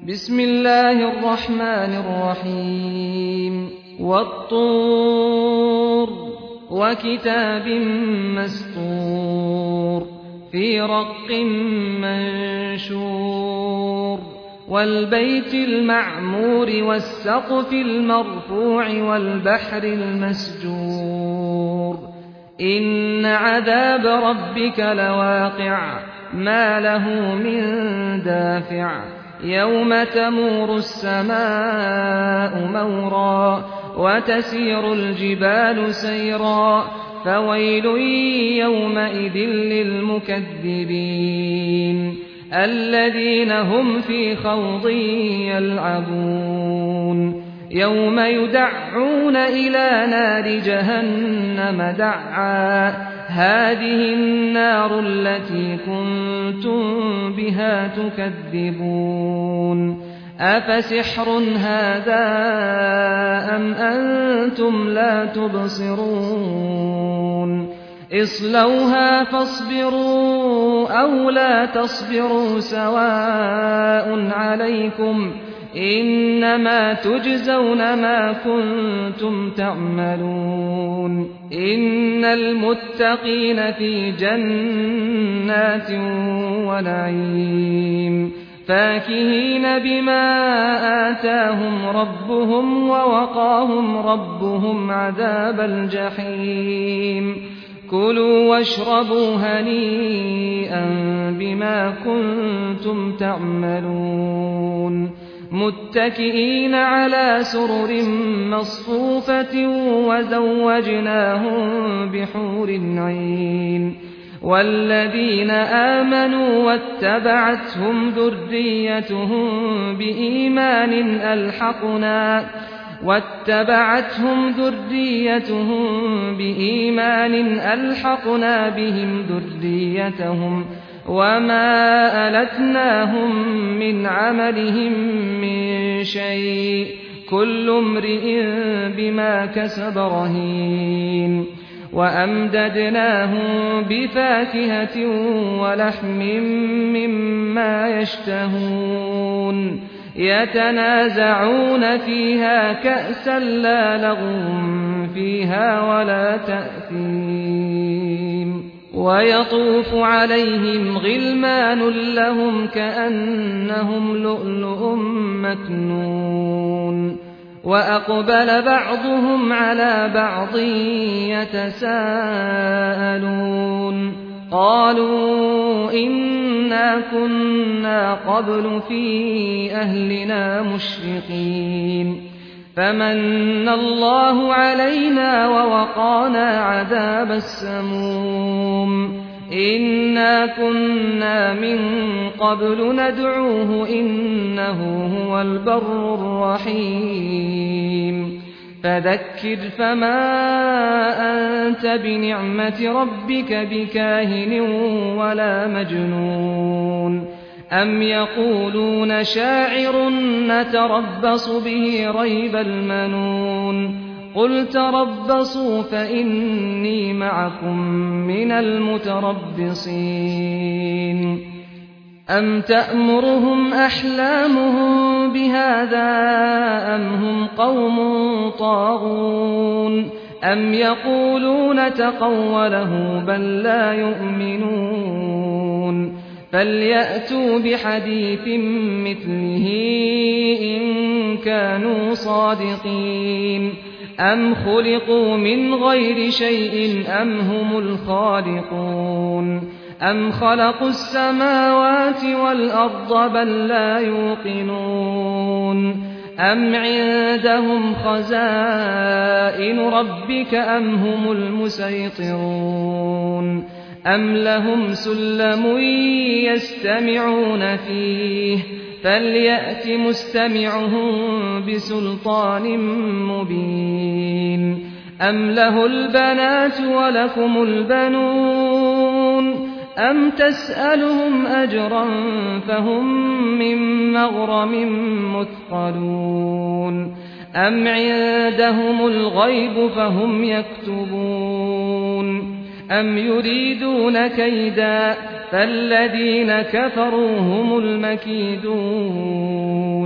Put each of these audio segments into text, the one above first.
بسم الله الرحمن الرحيم والطور وكتاب مسطور في رق منشور والبيت المعمور والسقف المرفوع والبحر المسجور إن عذاب ربك لواقع ما له من دافع يوم تمور السماء مورا وتسير الجبال سيرا فويل يومئذ للمكذبين الذين هم في خوض يلعبون يوم يدعون إلى نار جهنم دعا هذه النار التي كنتم بها تكذبون أفسحر هذا أم أنتم لا تبصرون اصلوها فاصبروا أو لا تصبروا سواء عليكم إنما تجزون ما كنتم تعملون إن المتقين في جنات ونعيم فاكهين بما آتاهم ربهم ووقاهم ربهم عذاب الجحيم كلوا واشربوا هنيئا بما كنتم تعملون متكئين على سرر مصفوفة وزوجناهم بحور عين والذين آمنوا واتبعتهم ذريتهم بإيمان ألحقنا بهم ذريتهم وما ألتناهم من عملهم من شيء كل امرئ بما كسب رهين وأمددناهم بفاكهة ولحم مما يشتهون يتنازعون فيها كأسا لا لغو فيها ولا تأثيم ويطوف عليهم غلمان لهم كأنهم لؤلؤ مكنون وأقبل بعضهم على بعض يتساءلون قالوا إنا كنا قبل في أهلنا مشفقين فمن الله علينا ووقانا عذاب السموم إنا كنا من قبل ندعوه إنه هو البر الرحيم فذكر فما أنت بنعمة ربك بكاهن ولا مجنون أم يقولون شاعر نتربص به ريب المنون قل تربصوا فإني معكم من المتربصين أم تأمرهم أحلامهم بهذا أم هم قوم طاغون أم يقولون تقوله بل لا يؤمنون فليأتوا بحديث مثله إن كانوا صادقين أم خلقوا من غير شيء أم هم الخالقون أم خلقوا السماوات والأرض بل لا يوقنون أم عندهم خزائن ربك أم هم المسيطرون أم لهم سلم يستمعون فيه فليأت مستمعهم بسلطان مبين أم له البنات ولكم البنون أم تسألهم أجرا فهم من مغرم مثقلون أم عندهم الغيب فهم يكتبون أم يريدون كيدا فالذين كفروا هم المكيدون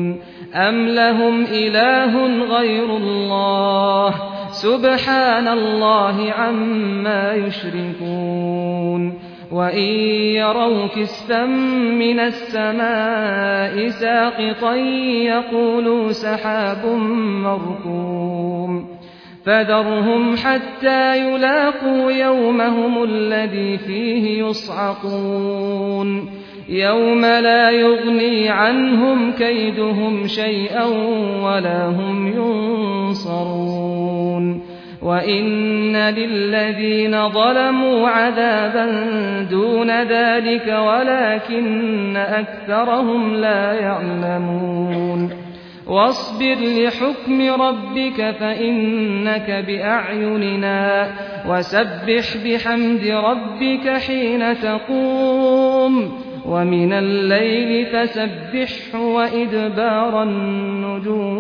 أَمْ لَهُمْ إِلَٰهٌ غَيْرُ اللَّهِ سُبْحَانَ اللَّهِ عَمَّا يُشْرِكُونَ وَإِن يَرَوْا كِسْفًا مِّنَ السَّمَاءِ سَاقِطًا يَقُولُوا سَحَابٌ مَّرْكُومٌ فَذَرْهُمْ حَتَّىٰ يُلَاقُوا يَوْمَهُمُ الَّذِي فِيهِ يُصْعَقُونَ يَوْمَ لَا يُغْنِي عَنْهُمْ كَيْدُهُمْ شَيْئًا وَلَا هُمْ يُنصَرُونَ وَإِنَّ لِلَّذِينَ ظَلَمُوا عَذَابًا دُونَ ذَلِكَ وَلَٰكِنَّ أَكْثَرَهُمْ لَا يَعْلَمُونَ وَاصْبِرْ لِحُكْمِ رَبِّكَ فَإِنَّكَ بِأَعْيُنِنَا وَسَبِّحْ بِحَمْدِ رَبِّكَ حِينَ تَقُومُ وَمِنَ اللَّيْلِ فَسَبِّحْهُ وَإِدْبَارَ النُّجُومِ